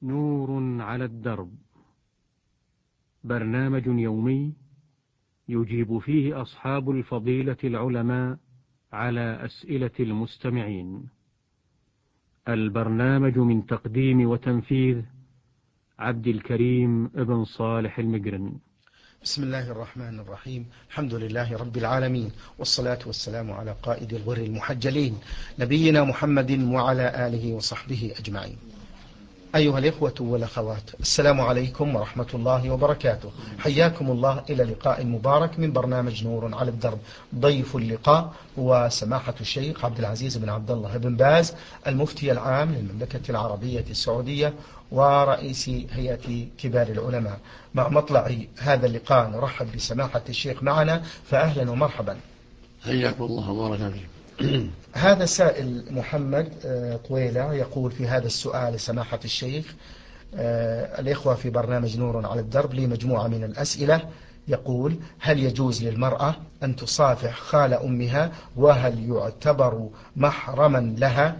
نور على الدرب، برنامج يومي يجيب فيه أصحاب الفضيلة العلماء على أسئلة المستمعين. البرنامج من تقديم وتنفيذ عبد الكريم ابن صالح المقرن. بسم الله الرحمن الرحيم. الحمد لله رب العالمين، والصلاة والسلام على قائد الغر المحجلين نبينا محمد وعلى آله وصحبه أجمعين. أيها الإخوة والأخوات، السلام عليكم ورحمة الله وبركاته. حياكم الله إلى لقاء مبارك من برنامج نور على الدرب. ضيف اللقاء هو سماحة الشيخ عبد العزيز بن عبد الله بن باز، المفتي العام للمملكة العربية السعودية ورئيس هيئة كبار العلماء. مع مطلع هذا اللقاء نرحب بسماحة الشيخ معنا، فأهلا ومرحبا. حياكم الله وبارك فيكم. هذا سائل محمد طويلة يقول في هذا السؤال سماحة الشيخ: الإخوة في برنامج نور على الدرب لي مجموعة من الأسئلة. يقول: هل يجوز للمرأة أن تصافح خال أمها، وهل يعتبر محرما لها؟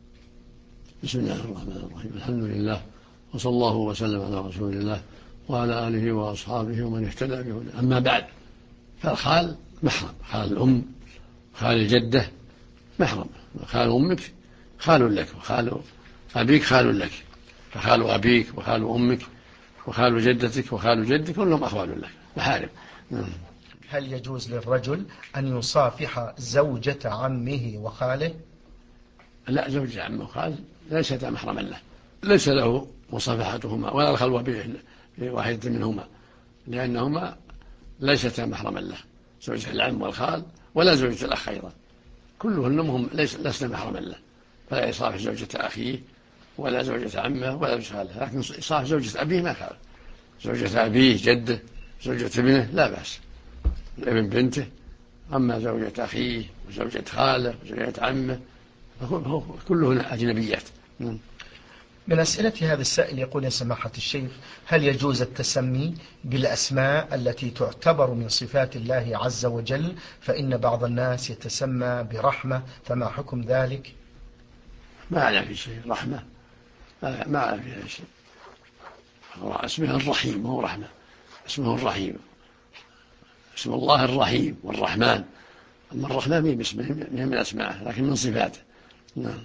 بسم الله الرحمن الرحيم. الحمد لله، وصلى الله وسلم على رسول الله وعلى آله وأصحابه ومن اهتدى بهداه. أما بعد، فالخال محرم، خال الأم، خال الجدة محرم. خال أمك خال لك، وخال أبيك خال لك، فخال أبيك وخال أمك وخال جدتك وخال جدك كلهم أخوال لك، محارم. هل يجوز للرجل أن يصافح زوجة عمه وخاله؟ لا، زوجة عمه وخال ليست محرما له، ليس له مصافحتهما ولا الخلوة بواحدة منهما، لأنهما ليستا محرما له، زوجة العم والخال ولا زوجة الأخ أيضا، كلهن هم لسنا محرما له، فلا يصافح زوجة أخيه ولا زوجة عمه ولا زوجة خاله، لكن يصافح زوجة أبيه ما خاله، زوجة أبيه جده، زوجة ابنه لا بأس، ابن بنته. أما زوجة أخيه وزوجة خاله وزوجة عمه كلهن أجنبيات. من أسئلة هذا السائل يقول: يا سماحة الشيخ، هل يجوز التسمي بالأسماء التي تعتبر من صفات الله عز وجل؟ فإن بعض الناس يتسمى برحمة، فما حكم ذلك؟ ما أعلم في شيء رحمة، ما أعلم فيها شيء. اسمه الرحيم وهو رحمة، اسمه الرحيم، اسم الله الرحيم والرحمن. أما الرحمن من أسماءه لكن من صفاته. نعم.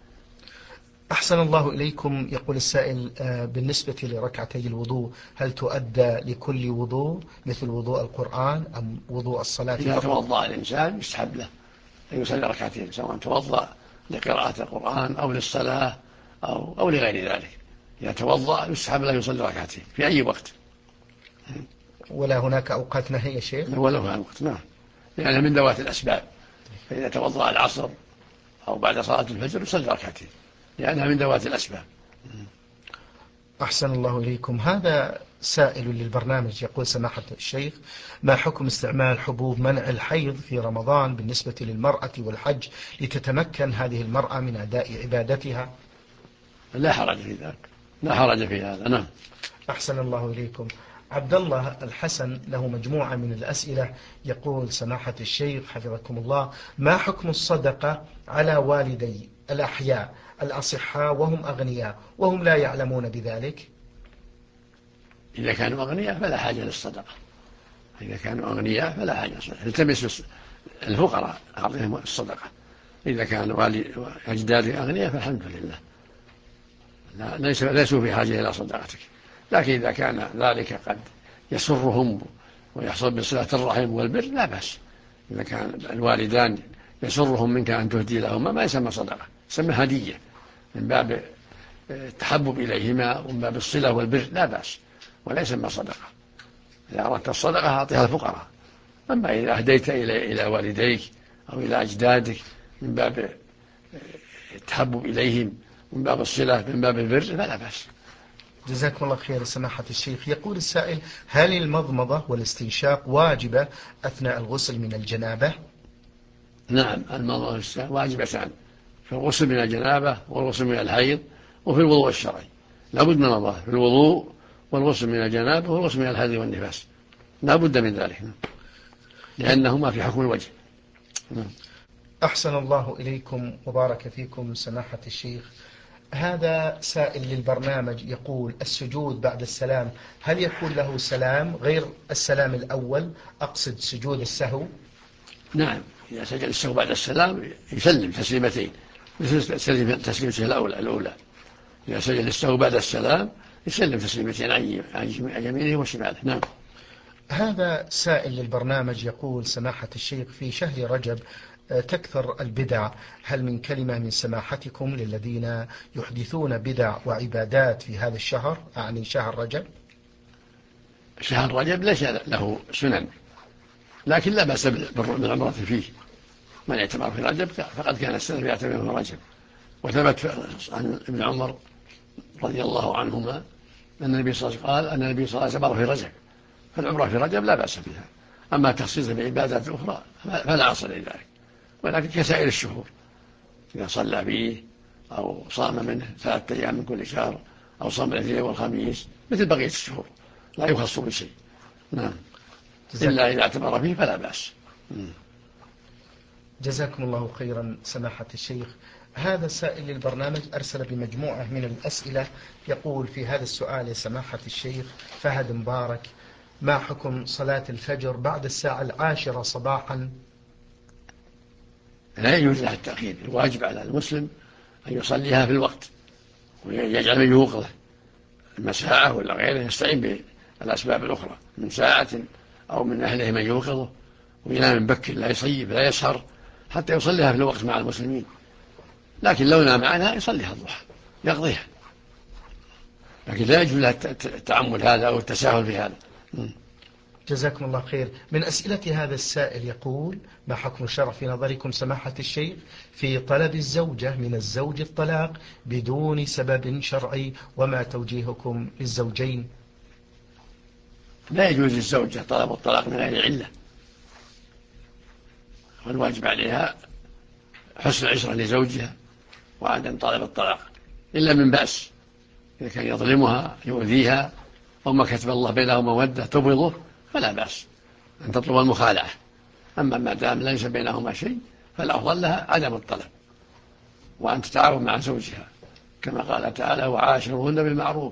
أحسن الله إليكم. يقول السائل: بالنسبة لركعتي الوضوء، هل تؤدى لكل وضوء مثل وضوء القرآن أم وضوء الصلاة؟ إذا توضأ الإنسان يستحب له أن يصلي ركعتين، سواء توضأ لقراءة القرآن أو للصلاة أو لغير ذلك. إذا توضأ يستحب له يصلي ركعتين في أي وقت. ولا هناك أوقات نهي شيخ؟ ولا هناك وقت، نعم، لأنها من ذوات الأسباب. فإذا توضأ العصر أو بعد صلاة الفجر يصلي ركعتين، لأنها من ذوات الأسباب. أحسن الله إليكم. هذا سائل للبرنامج يقول: سماحة الشيخ، ما حكم استعمال حبوب منع الحيض في رمضان بالنسبة للمرأة والحج لتتمكن هذه المرأة من أداء عبادتها؟ لا حرج في ذلك، لا حرج في هذا. نعم. أحسن الله إليكم. عبد الله الحسن له مجموعة من الأسئلة. يقول: سماحة الشيخ حفظكم الله، ما حكم الصدقة على والدي الأحياء الأصحاء وهم أغنياء وهم لا يعلمون بذلك؟ إذا كانوا أغنياء فلا حاجة للصدقة، إذا كانوا أغنياء فلا حاجة للصدقة، التمس الفقراء أعطيهم الصدقة. إذا كانوا أجداد أغنياء فالحمد لله، ليسوا في حاجة إلى صدقتك. لكن إذا كان ذلك قد يسرهم ويحصل بصلة الرحم والبر لا بأس. إذا كان الوالدان يسرهم منك أن تهدي لهما ما يسمى صدقة، يسمى هدية من باب التحبب إليهما ومن باب الصلة والبر، لا بأس، ولا يسمى صدقة. إذا أردت الصدقة أعطيها الفقراء. أما إذا أهديت إلى والديك أو إلى أجدادك من باب التحبب إليهم، من باب الصلة، من باب البر، فلا بأس. جزاكم الله خير سماحة الشيخ. يقول السائل: هل المضمضة والاستنشاق واجبة أثناء الغسل من الجنابة؟ نعم، المضمضة والاستنشاق واجبتان في الغسل من الجنابة والغسل من الحيض وفي الوضوء الشرعي. لا بد من المضمضة في الوضوء والغسل من الجنابة والغسل من الحيض والنفاس، لا بد من ذلك، لأنهما في حكم الوجه. أحسن الله إليكم وبارك فيكم سماحة الشيخ. هذا سائل للبرنامج يقول: السجود بعد السلام هل يكون له سلام غير السلام الأول؟ أقصد سجود السهو. نعم، إذا سجد السهو بعد السلام يسلم تسليمتين مثل تسليمته الأولى. إذا سجد السهو بعد السلام يسلم تسليمتين عن يمينه وشماله. نعم. هذا سائل للبرنامج يقول: سماحة الشيخ، في شهر رجب تكثر البدع، هل من كلمة من سماحتكم للذين يحدثون بدع وعبادات في هذا الشهر، أعني شهر رجب؟ شهر رجب ليس له سنن، لكن لا بأس بالعمرة فيه. من اعتمر في رجب فقد كان السنة يعتمر في رجب. وثبت عن ابن عمر رضي الله عنهما أن النبي صلى الله عليه وسلم قال أن النبي صلى الله عليه وسلم مر في رجب، فالعمرة في رجب لا بأس بها. أما تخصيص بعبادات أخرى فلا أصل لذلك، ولكن كسائر الشهور إذا صلى فيه أو صام منه 3 أيام من كل شهر أو صام الاثنين والخميس مثل بقية الشهور لا يخص بشيء. نعم، إلا إذا اعتبر فيه فلا بأس. جزاكم الله خيرا سماحة الشيخ. هذا سائل للبرنامج أرسل بمجموعة من الأسئلة، يقول في هذا السؤال: يا سماحة الشيخ فهد مبارك، ما حكم صلاة الفجر بعد الساعة 10 صباحا؟ لا يجوز لها التأخير، الواجب على المسلم أن يصليها في الوقت، ويجعل من يوقظه إما ساعة ولا غيره، يستعين بالأسباب الأخرى من ساعة أو من أهله من يوقظه، وينام مبكر لا يصيب لا يسهر حتى يصليها في الوقت مع المسلمين. لكن لو نام عنها يصليها الضحى يقضيها، لكن لا يجوز لها التعمد هذا أو التساهل في هذا. جزاكم الله خير. من أسئلة هذا السائل يقول: ما حكم الشرع في نظركم سماحة الشيخ في طلب الزوجة من الزوج الطلاق بدون سبب شرعي، وما توجيهكم للزوجين؟ لا يجوز للزوجة طلب الطلاق من غير علة، والواجب عليها حسن العشرة لزوجها وعدم طلب الطلاق إلا من بأس، إذا كان يظلمها يؤذيها أو ما كتب الله بينهم مودة تبغضه فلا بأس أن تطلب المخالعة. أما ما دام ليس بينهما شيء فالأفضل لها عدم الطلب، وأن تتعاون مع زوجها كما قال تعالى: وعاشرهن بالمعروف.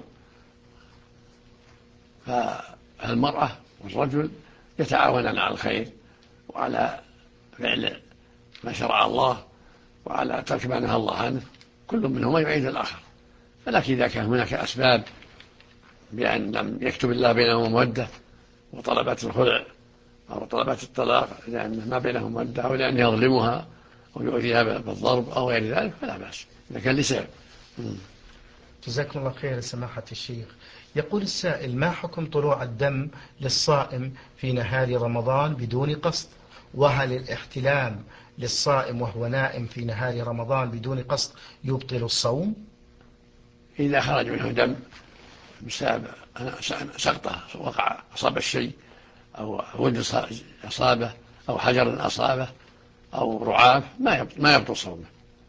فالمرأة والرجل يتعاونان على الخير وعلى فعل ما شرع الله وعلى ترك ما نهى الله عنه، كل منهما يعين الآخر. ولكن إذا كان هناك أسباب بأن لم يكتب الله بينهم مودة وطلبت الخلع أو طلبت الطلاق لأن ما بينهم مودة أو لأن يظلمها أو يؤذيها بالضرب أو غير ذلك فلا بأس إذا كان لسبب. جزاكم الله خير سماحة الشيخ. يقول السائل: ما حكم طلوع الدم للصائم في نهار رمضان بدون قصد؟ وهل الاحتلام للصائم وهو نائم في نهار رمضان بدون قصد يبطل الصوم؟ إذا خرج منه دم بسبب سقطة وقع أصاب الشيء أو ود أصابه أو حجر أصابه أو رعاف ما يبطل صومه.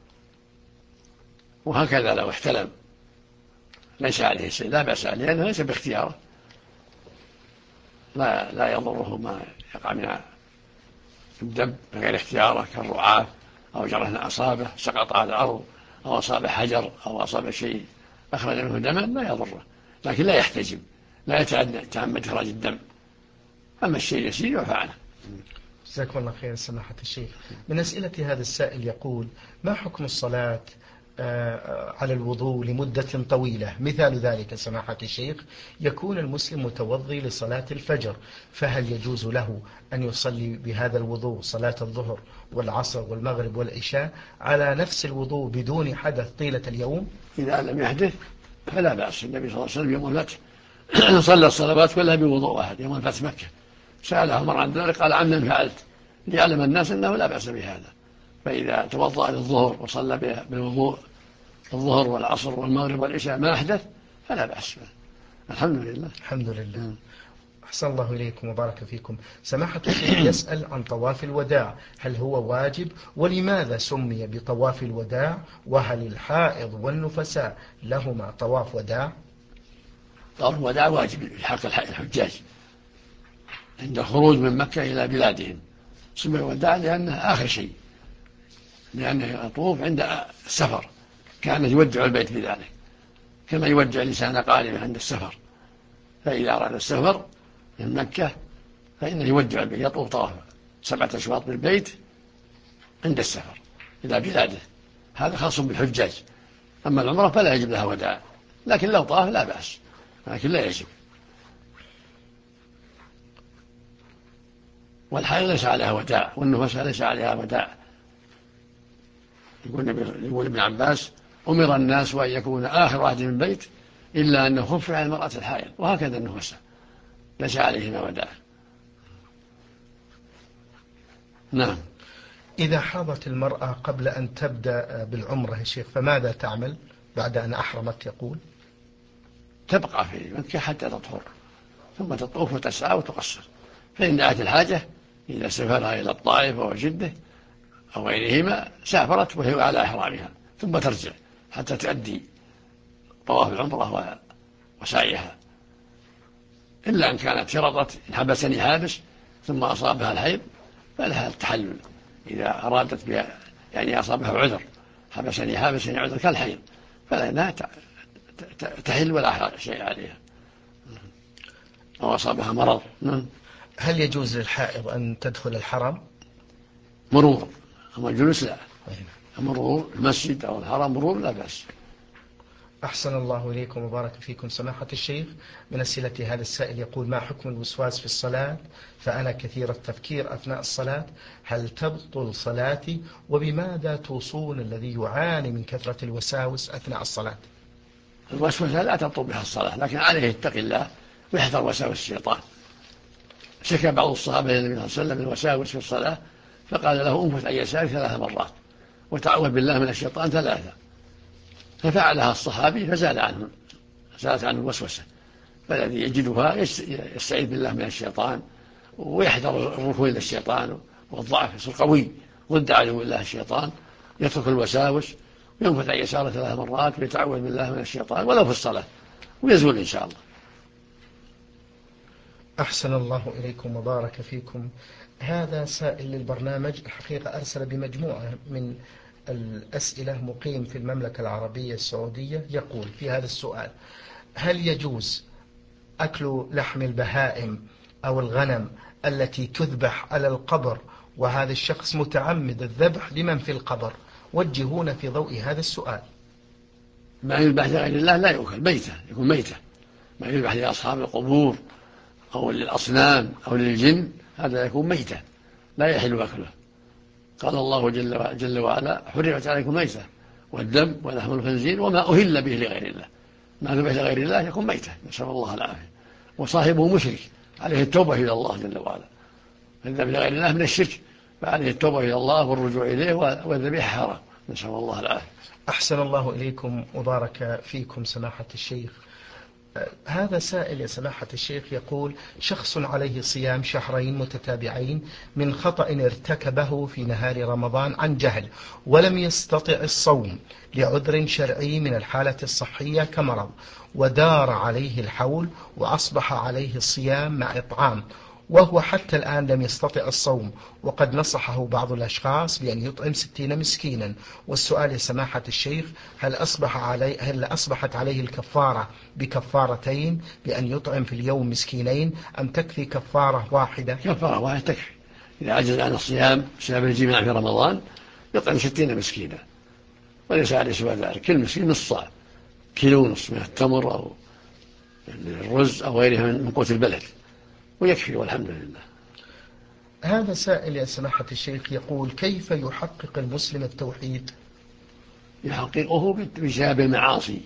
وهكذا لو احتلم ليس عليه شيء لا بأس عليه لأنه ليس باختياره، لا يضره ما يقع من الدم بغير اختياره كالرعاف أو جرح أصابه سقط على الأرض أو أصاب حجر أو أصاب شيء أخرج منه دما لا يضره، لكن لا يحتجم لا يتعمد إخراج الدم. أما الشيء يسير يعفى عنه. جزاكم الله خير سماحة الشيخ. من أسئلة هذا السائل يقول: ما حكم الصلاة على الوضوء لمدة طويلة؟ مثال ذلك سماحة الشيخ: يكون المسلم متوضي لصلاة الفجر، فهل يجوز له أن يصلي بهذا الوضوء صلاة الظهر والعصر والمغرب والعشاء على نفس الوضوء بدون حدث طيلة اليوم؟ إذا لم يحدث فلا بأس. النبي صلى الله عليه وسلم يوم الفتح صلى الصلوات كلها بوضوء واحد يوم الفتح مكة، سأله عمر عن ذلك قال: عمن فعلت؟ ليعلم الناس أنه لا بأس بهذا. فإذا توضأ للظهر وصلى بالوضوء الظهر والعصر والمغرب والعشاء ما أحدث فلا بأس. الحمد لله. الحمد لله. أحسن الله إليكم وبارك فيكم. سماحة الشيخ يسأل عن طواف الوداع، هل هو واجب؟ ولماذا سمي بطواف الوداع؟ وهل الحائض والنفساء لهما طواف وداع؟ طواف الوداع واجب في حق الحجاج عند الخروج من مكة إلى بلادهم، سمي الوداع لأنه آخر شيء، لأنه يطوف عند السفر كان يودع البيت بذلك، كما يودع الإنسان قاربه عند السفر. فإذا أراد السفر من مكة فإنه يودع البيت، يطوف طواف 7 أشواط بالبيت عند السفر إلى بلاده. هذا خاص بالحجاج. أما العمرة فلا يجب لها وداع، لكن لو طاف لا بأس، لكن لا يجب. والحائض ليس عليها وداع، والنفساء ليس عليها وداع. يقول ابن عباس: أمر الناس أن يكون آخر واحد من بيت إلا أنه خفف على المرأة الحائض، وهكذا النفساء ليس عليهما وداع. نعم. إذا حاضت المرأة قبل أن تبدأ بالعمرة يا شيخ فماذا تعمل بعد أن أحرمت؟ يقول تبقى في مكة حتى تطهر، ثم تطوف وتسعى وتقصر. فإن دعت الحاجة إذا سافرها إلى الطائف أو جدة أو غيرهما سافرت وهي على إحرامها، ثم ترجع حتى تؤدي طواف العمرة وسعيها. إلا أن كانت شرطت: إن حبسني حابس ثم أصابها الحيض فلها التحلل إذا أرادت بها، يعني أصابها عذر، حبسني حابس يعني عذر كالحيض، فلا تحل ولا شيء عليها، أو أصابها مرض. هل يجوز للحائض أن تدخل الحرم؟ مرور، أما الجلوس لا. مرور المسجد أو الحرم مرور لا بأس. أحسن الله إليكم وبارك فيكم سماحة الشيخ. من أسئلة هذا السائل يقول: ما حكم الوسواس في الصلاة؟ فأنا كثير التفكير أثناء الصلاة، هل تبطل صلاتي؟ وبماذا توصون الذي يعاني من كثرة الوساوس أثناء الصلاة؟ الوسوسة لا تبطل بها الصلاة، لكن عليه يتقي الله ويحذر وساوس الشيطان. شكى بعض الصحابة النبي صلى الله عليه وسلم الوساوس في الصلاة، فقال له: انفث عن يسارك 3 مرات وتعوذ بالله من الشيطان 3. ففعلها الصحابي فزالت عنه الوسوسة. فالذي يجدها يستعيذ بالله من الشيطان ويحذر الركون إلى الشيطان والضعف، يصير قوي ضد عدو الله الشيطان، يترك الوساوس وينفث عن يساره 3 مرات ويتعوذ بالله من الشيطان ولو في الصلاة، ويزول إن شاء الله. أحسن الله إليكم وبارك فيكم. هذا سائل للبرنامج الحقيقة أرسل بمجموعة من الأسئلة، مقيم في المملكة العربية السعودية. يقول في هذا السؤال: هل يجوز أكل لحم البهائم أو الغنم التي تذبح على القبر وهذا الشخص متعمد الذبح لمن في القبر؟ وجهونا في ضوء هذا السؤال. ما يذبح لغير الله لا يؤكل، ميتة، يكون ميتة. ما يذبح لأصحاب القبور أو للأصنام أو للجن هذا يكون ميتة لا يحل أكله. قال الله جل وعلا: حرمت عليكم ميتة والدم ولحم الخنزير وما أهل به لغير الله. ما ذبح لغير الله يكون ميتة، نسأل الله العافية. وصاحبه مشرك عليه التوبة إلى الله جل وعلا. الذبح لغير الله من الشرك، فعليه التوبة إلى الله والرجوع إليه، والذبيحة حرام، نسأل الله العافية. أحسن الله إليكم وبارك فيكم سماحة الشيخ. هذا سائل يا سماحة الشيخ يقول: شخص عليه صيام 2 شهر متتابعين من خطأ ارتكبه في نهار رمضان عن جهل، ولم يستطع الصوم لعذر شرعي من الحالة الصحية كمرض، ودار عليه الحول وأصبح عليه الصيام مع إطعام، وهو حتى الآن لم يستطع الصوم، وقد نصحه بعض الأشخاص بأن يطعم 60 مسكينا. والسؤال يا سماحة الشيخ: هل أصبحت عليه الكفارة بكفارتين بأن يطعم في اليوم مسكينين، أم تكفي كفارة واحدة؟ كفارة واحدة تكفي. إذا عجز عن الصيام بسبب الجماع في رمضان يطعم 60 مسكينا، وليس عليه سوى ذلك. كل مسكين نصف صاع، 1.5 كيلو من التمر أو الرز أو غيرها من قوت البلد، ويكفي والحمد لله. هذا سائل يا سماحة الشيخ يقول: كيف يحقق المسلم التوحيد؟ يحققه بسبب المعاصي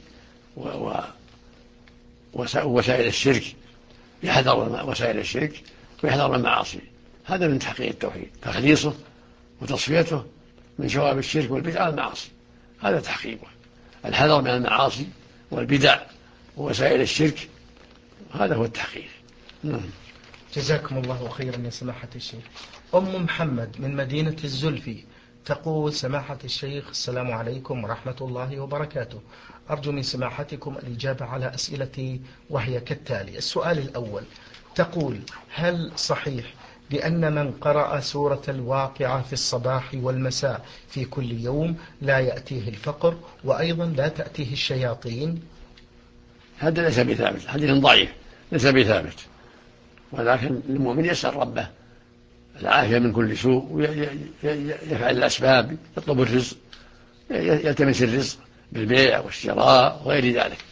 ووسائل الشرك، يحذر وسائل الشرك ويحذر المعاصي. هذا من تحقيق التوحيد، تخليصه وتصفيته من شوائب الشرك والبدع والمعاصي، هذا تحقيقه. الحذر من المعاصي والبدع ووسائل الشرك، هذا هو التحقيق. جزاكم الله خيرا يا سماحة الشيخ. أم محمد من مدينة الزلفي تقول: سماحة الشيخ، السلام عليكم ورحمة الله وبركاته. أرجو من سماحتكم الإجابة على أسئلتي، وهي كالتالي. السؤال الأول: تقول: هل صحيح بأن من قرأ سورة الواقعة في الصباح والمساء في كل يوم لا يأتيه الفقر وأيضا لا تأتيه الشياطين؟ هذا ليس بثابت، حديث ضعيف ليس بثابت، ولكن المؤمن يسأل ربه العافية من كل سوء ويفعل الأسباب، يطلب الرزق، يلتمس الرزق بالبيع والشراء وغير ذلك.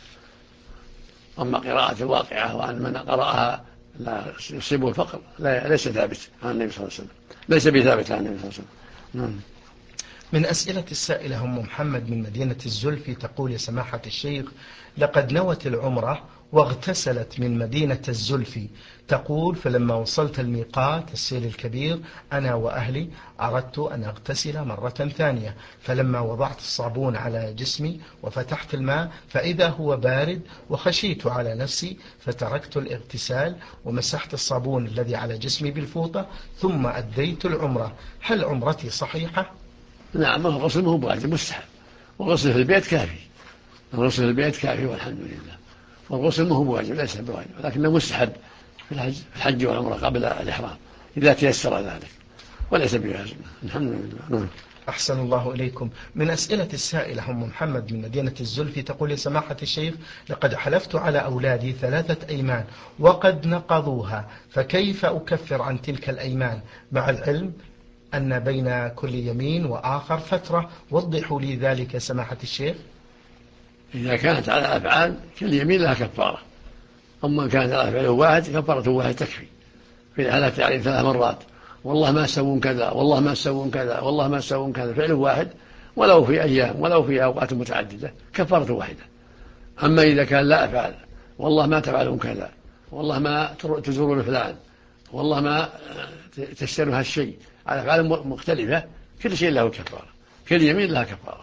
أما قراءة الواقعة وأن من قرأها لا يصيبه الفقر ليس ثابت عن النبي صلى الله عليه وسلم، ليس بثابت عن النبي صلى الله عليه وسلم. من أسئلة السائلة أم محمد من مدينة الزلفي تقول: يا سماحة الشيخ، لقد نوت العمرة واغتسلت من مدينة الزلفي. تقول: فلما وصلت الميقات السيل الكبير أنا وأهلي أردت أن أغتسل مرة ثانية، فلما وضعت الصابون على جسمي وفتحت الماء فإذا هو بارد وخشيت على نفسي فتركت الاغتسال ومسحت الصابون الذي على جسمي بالفوطة ثم أديت العمرة. هل عمرتي صحيحة؟ نعم، الغسل ما هو بواجب، مستحب، والغسل في البيت كافي، الغسل في البيت كافي والحمد لله. والغسل ما هو بواجب، ليس بواجب، ولكنه مستحب في الحج والعمرة قبل الإحرام إذا تيسر ذلك، وليس بواجب، الحمد لله. أحسن الله إليكم. من أسئلة السائلة أم محمد من مدينة الزلفي تقول: يا سماحة الشيخ، لقد حلفت على أولادي 3 أيمان وقد نقضوها، فكيف أكفر عن تلك الأيمان مع العلم أن بين كل يمين وآخر فترة؟ وضحوا لي ذلك سماحة الشيخ. إذا كانت على أفعال كل يمين لها كفارة، أما كانت على فعل واحد كفارة واحد تكفي. في حلفت عليه 3 مرات والله ما سوون كذا والله ما سوون كذا والله ما سوون كذا، فعل واحد ولو في أيام ولو في أوقات متعددة كفارة واحدة. أما إذا كان لا أفعل، والله ما تفعلون كذا، والله ما تزورون فلان، والله ما تشترون هالشيء، على أفعال مختلفة كل شيء له كفارة، كل يمين لها كفارة.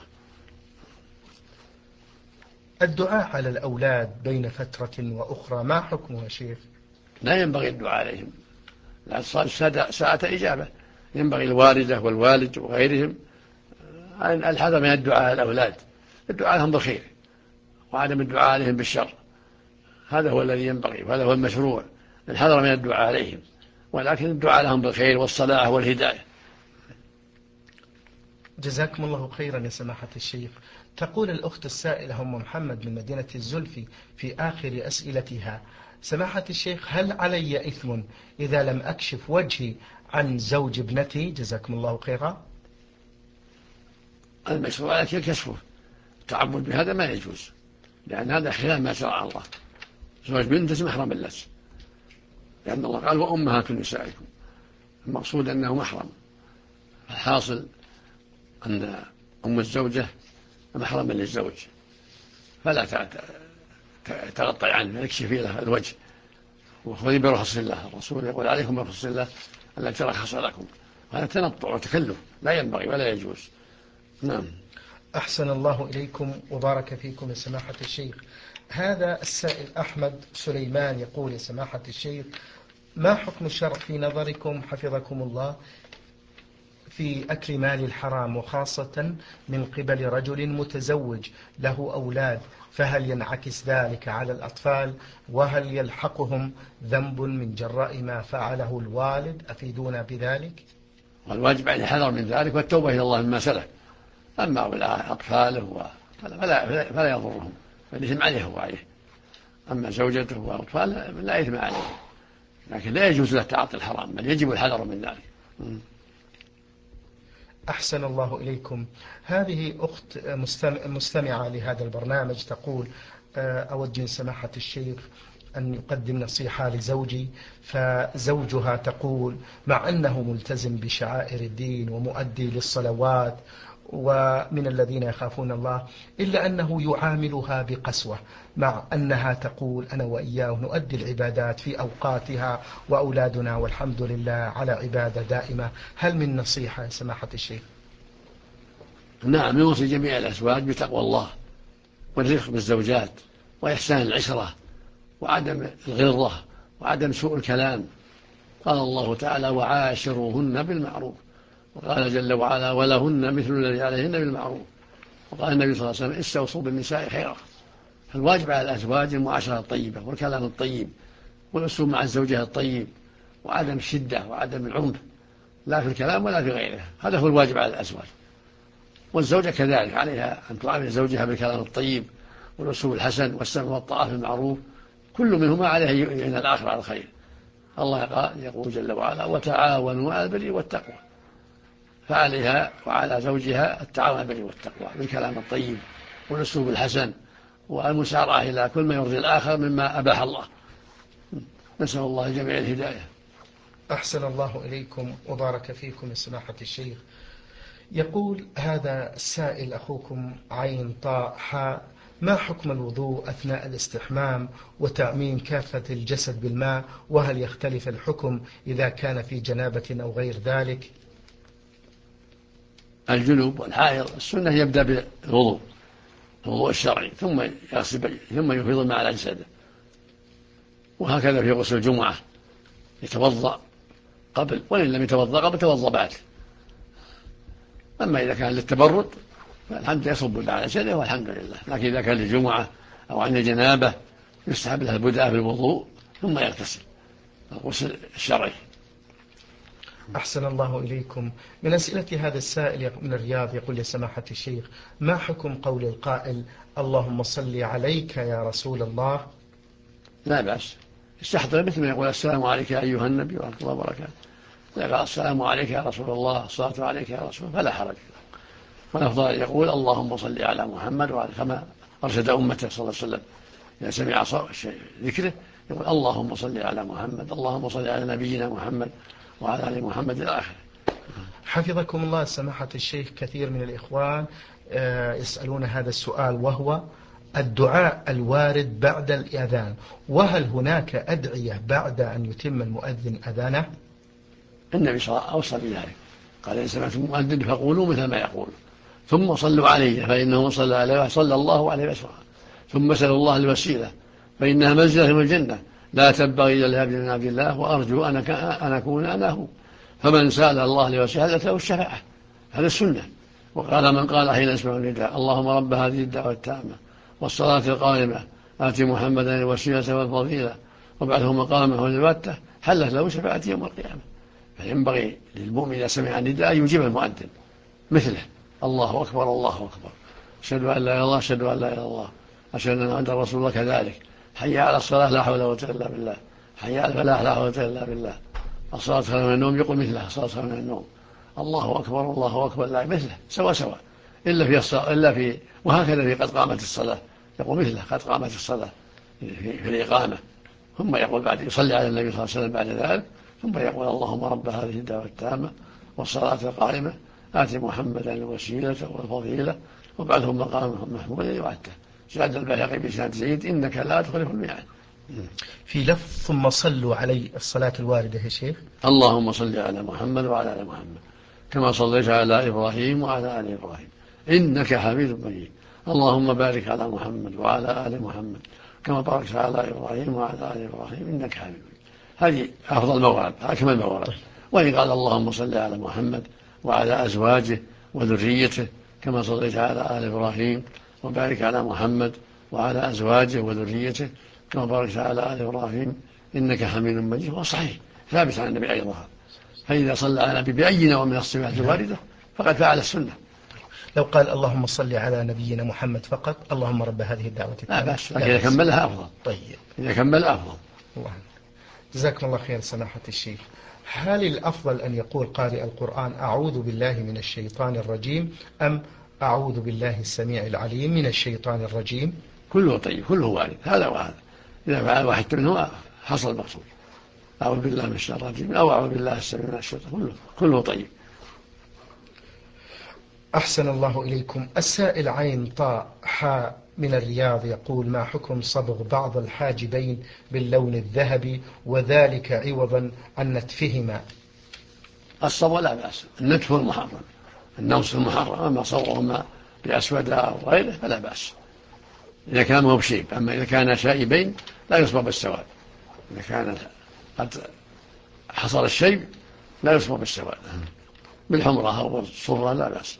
الدعاء على الأولاد بين فترة وأخرى ما حكمه يا شيخ؟ لا ينبغي الدعاء عليهم، الأطفال ساعة إجابة، ينبغي الوالدة والوالد وغيرهم الحذر من الدعاء على الأولاد، الدعاء لهم بالخير وعدم الدعاء عليهم بالشر، هذا هو الذي ينبغي وهذا هو المشروع، الحذر من الدعاء عليهم، ولكن الدعاء لهم بالخير والصلاح والهداية. جزاكم الله خيرا يا سماحة الشيخ. تقول الأخت السائلة أم محمد من مدينة الزلفي في آخر أسئلتها: سماحة الشيخ، هل علي إثم إذا لم أكشف وجهي عن زوج ابنتي؟ جزاكم الله خيرا. المشروع عليك كشفه، التعبد بهذا ما يجوز، لأن هذا خلاف ما شرع الله، زوج بنت محرم لك، لأن الله قال: وأمهات نسائكم، المقصود أنه محرم، الحاصل أن أم الزوجة محرم للزوج، فلا تغطي عنه، اكشفي له الوجه وخذي برخص الله، الرسول يقول: عليكم برخص الله التي رخص لكم، هذا تنطع وتكلف لا ينبغي ولا يجوز. نعم. أحسن الله إليكم وبارك فيكم يا سماحة الشيخ. هذا السائل أحمد سليمان يقول: يا سماحة الشيخ، ما حكم الشرع في نظركم حفظكم الله في أكل مال الحرام، وخاصة من قبل رجل متزوج له أولاد، فهل ينعكس ذلك على الأطفال؟ وهل يلحقهم ذنب من جراء ما فعله الوالد؟ أفيدونا بذلك. والواجب عليه الحذر من ذلك والتوبة إلى الله مما سلف، أما أطفاله فلا يضرهم، فالإثم عليه هو عليه، أما زوجته وأطفاله لا إثم عليه، لكن لا يجوز له تعاطي الحرام، بل يجب الحذر من ذلك. أحسن الله إليكم. هذه أخت مستمعة لهذا البرنامج تقول: أود من سماحة الشيخ أن يقدم نصيحة لزوجي، فزوجها تقول مع أنه ملتزم بشعائر الدين ومؤدي للصلوات ومن الذين يخافون الله، إلا أنه يعاملها بقسوة، مع أنها تقول أنا وإياه نؤدي العبادات في أوقاتها وأولادنا والحمد لله على عبادة دائمة. هل من نصيحة يا سماحة الشيخ؟ نعم، يوصي جميع الأزواج بتقوى الله والرفق بالزوجات وإحسان العشرة وعدم الغلظة وعدم سوء الكلام. قال الله تعالى: وعاشروهن بالمعروف، وقال جل وعلا: ولهن مثل الذي عليهن بالمعروف، وقال النبي صلى الله عليه وسلم: استوصوا بالنساء خيرا. فالواجب على الأزواج المعاشرة الطيبة والكلام الطيب والأسلوب مع الزوجة الطيب وعدم الشدة وعدم العنف، لا في الكلام ولا في غيره. هذا هو الواجب على الأزواج. والزوجة كذلك عليها أن تعامل زوجها بالكلام الطيب والأسلوب الحسن والسمع والطاعة في المعروف، كل منهما عليه يعين الآخر على الخير. الله يقول جل وعلا: وتعاونوا على البر والتقوى. فعليها وعلى زوجها التعاون على البر والتقوى بالكلام الطيب والأسلوب الحسن والمسارعة إلى كل ما يرضي الآخر مما أباح الله. نسأل الله جميع الهداية. أحسن الله إليكم وبارك فيكم يا سماحة الشيخ. يقول هذا السائل أخوكم عين طاء حاء: ما حكم الوضوء أثناء الاستحمام وتعميم كافة الجسد بالماء، وهل يختلف الحكم إذا كان في جنابة أو غير ذلك؟ الجنوب والحائض السنة يبدأ بالوضوء، الوضوء الشرعي، ثم يغسل ثم يفيض الماء على جسده. وهكذا في غسل الجمعة، يتوضأ قبل، وإن لم يتوضأ قبل توضأ بعد. أما إذا كان للتبرد فالحمد يصب الماء على جسده والحمد لله. لكن إذا كان للجمعة أو عن الجنابة يستحب له البدء بالوضوء ثم يغتسل، الغسل الشرعي. أحسن الله إليكم. من أسئلة هذا السائل من الرياض يقول: يا سماحة الشيخ، ما حكم قول القائل: اللهم صل عليك يا رسول الله؟ لا بأس، يستحضر مثل ما يقول: السلام عليك يا أيها النبي ورحمة الله وبركاته. إذا قال السلام عليك يا رسول الله، الصلاة عليك يا رسول الله، فلا حرج. والأفضل يقول: اللهم صل على محمد وعلى، كما أرشد أمته صلى الله عليه وسلم إذا سمع ذكره يقول: اللهم صل على محمد، اللهم صل على نبينا محمد وعلى آل محمد إلى آخره. حفظكم الله سماحة الشيخ. كثير من الإخوان يسألون هذا السؤال، وهو الدعاء الوارد بعد الأذان، وهل هناك أدعية بعد أن يتم المؤذن أذانه؟ النبي صلى الله عليه وسلم أوصى بذلك، قال: إن سمعتم المؤذن فقولوا مثل ما يقول، ثم صلوا عليه فإنه من صلى عليه صلى الله عليه وسلم، ثم سألوا الله الوسيلة فإنها منزلة من الجنة لا تنبغي إلا لعبد من عبد الله، وأرجو أن أكون أنا هو. فمن سأل الله الوسيلة له الشفاعة، هذا السنة. وقال من قال حين يسمع النداء: اللهم رب هذه الدعوة التامة والصلاة القائمة آت محمدا الوسيلة والفضيلة وابعثه مقامه البتة، حلت له شفاعة يوم القيامة. فينبغي للمؤمن إذا سمع النداء أن يجيب المؤذن مثله: الله أكبر الله أكبر، أشهد أن لا إله إلا الله، أشهد أن لا إله إلا الله، أشهد أن محمدا رسول الله. كذلك: حي على الصلاة لا حول ولا قوة إلا بالله، حي على الفلاح لا حول ولا قوة إلا بالله، الصلاة خير من النوم، يقول مثله: الصلاة خير من النوم، الله أكبر الله أكبر، لا مثله سواء إلا في وهكذا في قد قامت الصلاة يقول مثله: قد قامت الصلاة في الإقامة. ثم يقول بعد يصلي على النبي صلى الله عليه وسلم بعد ذلك، ثم يقول: اللهم رب هذه الدعوة التامة والصلاة القائمة آت محمدا الوسيلة والفضيلة وابعثه مقامه محمودا يوعده. زاد البيهقي بإسناد زيد: إنك لا تخلف الميعاد. في لفظ ثم صلوا علي الصلاة الواردة يا شيخ: اللهم صل على محمد وعلى آل محمد كما صليت على إبراهيم وعلى آل إبراهيم إنك حميد مجيد. اللهم بارك على محمد وعلى آل محمد كما باركت على إبراهيم وعلى آل إبراهيم إنك حميد مجيد. هذه أفضل موارد، أكمل الموارد. وإن قال: اللهم صل على محمد وعلى أزواجه وذريته كما صليت على آل إبراهيم وبارك على محمد وعلى أزواجه وذريته كما باركت على آل إبراهيم إنك حميد مجيد، هو صحيح ثابت عن النبي أيضا. فإذا صلى على النبي بأي نوع من الصفات الواردة فقد فعل السنة. لو قال: اللهم صل على نبينا محمد فقط، اللهم رب هذه الدعوة لا بأس، لكن إذا كملها أفضل. طيب، إذا كملها أفضل. الله. جزاكم الله خير سماحة الشيخ. هل الأفضل أن يقول قارئ القرآن: أعوذ بالله من الشيطان الرجيم، أم أعوذ بالله السميع العليم من الشيطان الرجيم؟ كله طيب، كله وارد، هذا وهذا. إذا فعل واحد منهما حصل المقصود: أعوذ بالله من الشيطان الرجيم أو أعوذ بالله السميع من الشيطان، كله طيب. أحسن الله إليكم. السائل عين طاء حاء من الرياض يقول: ما حكم صبغ بعض الحاجبين باللون الذهبي وذلك عوضا عن نتفهما؟ الصبغ لا بأس، النتف المحرم، النوس المحرم. أما صبغهما بأسود أو غيره فلا بأس إذا كان هو بشيب. أما إذا كان شائبين لا يصبغ بالسواد. إذا كان قد حصل الشيب لا يصبغ بالسواد، بالحمرة أو الصفرة لا بأس.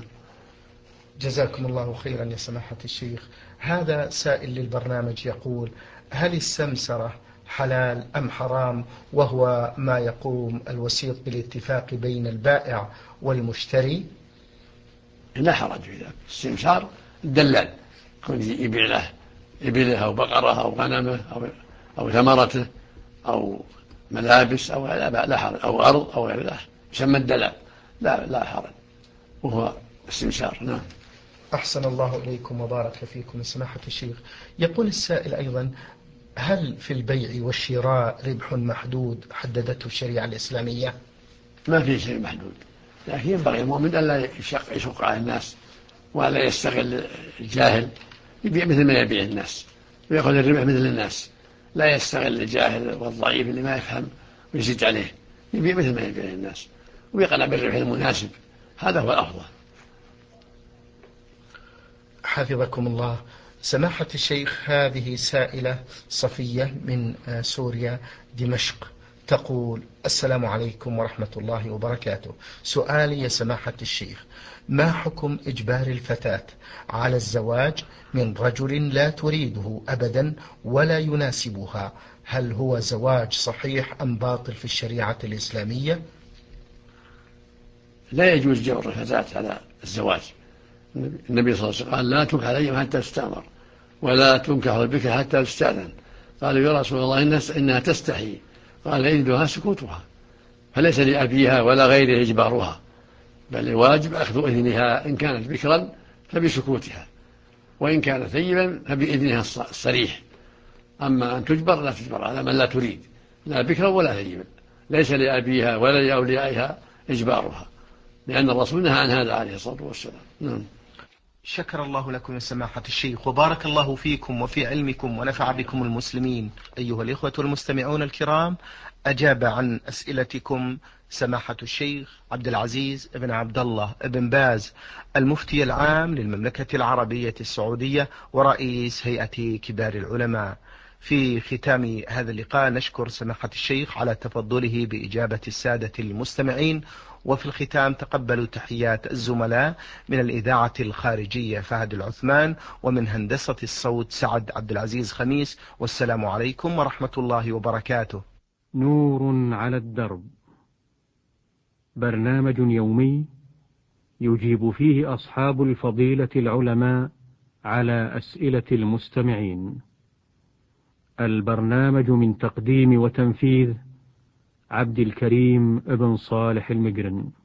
جزاكم الله خيرا يا سماحة الشيخ. هذا سائل للبرنامج يقول: هل السمسرة حلال أم حرام، وهو ما يقوم الوسيط بالاتفاق بين البائع والمشتري؟ لا حرج في ذلك. السمسار الدلال يكون يبيع له إبله أو بقرة أو غنمه أو ثمرته أو ملابس أو لا حرج، أو أرض أو غير ذلك، يسمى الدلال، لا حرج، وهو السمسار. نعم. أحسن الله إليكم وبارك فيكم سماحة الشيخ. يقول السائل أيضا: هل في البيع والشراء ربح محدود حددته الشريعة الإسلامية؟ ما في شيء محدود، لكن ينبغي المؤمن أن لا يشق على الناس ولا يستغل الجاهل، يبيع مثل ما يبيع الناس ويأخذ الربح مثل الناس، لا يستغل الجاهل والضعيف اللي ما يفهم ويزيد عليه، يبيع مثل ما يبيع الناس ويقنع بالربح المناسب، هذا هو الأفضل. حفظكم الله. سماحة الشيخ، هذه سائلة صفية من سوريا دمشق تقول: السلام عليكم ورحمة الله وبركاته. سؤالي يا سماحة الشيخ: ما حكم إجبار الفتاة على الزواج من رجل لا تريده أبدا ولا يناسبها؟ هل هو زواج صحيح أم باطل في الشريعة الإسلامية؟ لا يجوز جبر الفتاة على الزواج. النبي صلى الله عليه وسلم قال: لا تنكح الأيم حتى تستأمر ولا تنكح البكر حتى تستأذن. قالوا: يا رسول الله إنها تستحي. قال: إذنها سكوتها، فليس لأبيها ولا غيره إجبارها، بل الواجب أخذ إذنها إن كانت بكرا فبسكوتها، وإن كانت ثيبا فبإذنها الصريح. أما أن تجبر لا تجبر على من لا تريد، لا بكرا ولا ثيبا، ليس لأبيها ولا لأوليائها إجبارها، لأن الرسول نهى عن هذا عليه الصلاة والسلام. نعم. شكر الله لكم يا سماحة الشيخ وبارك الله فيكم وفي علمكم ونفع بكم المسلمين. أيها الإخوة المستمعون الكرام، أجاب عن أسئلتكم سماحة الشيخ عبد العزيز بن عبد الله بن باز، المفتي العام للمملكة العربية السعودية ورئيس هيئة كبار العلماء. في ختام هذا اللقاء نشكر سماحة الشيخ على تفضله بإجابة السادة المستمعين، وفي الختام تقبلوا تحيات الزملاء من الإذاعة الخارجية فهد العثمان، ومن هندسة الصوت سعد عبد العزيز خميس، والسلام عليكم ورحمة الله وبركاته. نور على الدرب، برنامج يومي يجيب فيه أصحاب الفضيلة العلماء على أسئلة المستمعين. البرنامج من تقديم وتنفيذ عبد الكريم ابن صالح المقرن.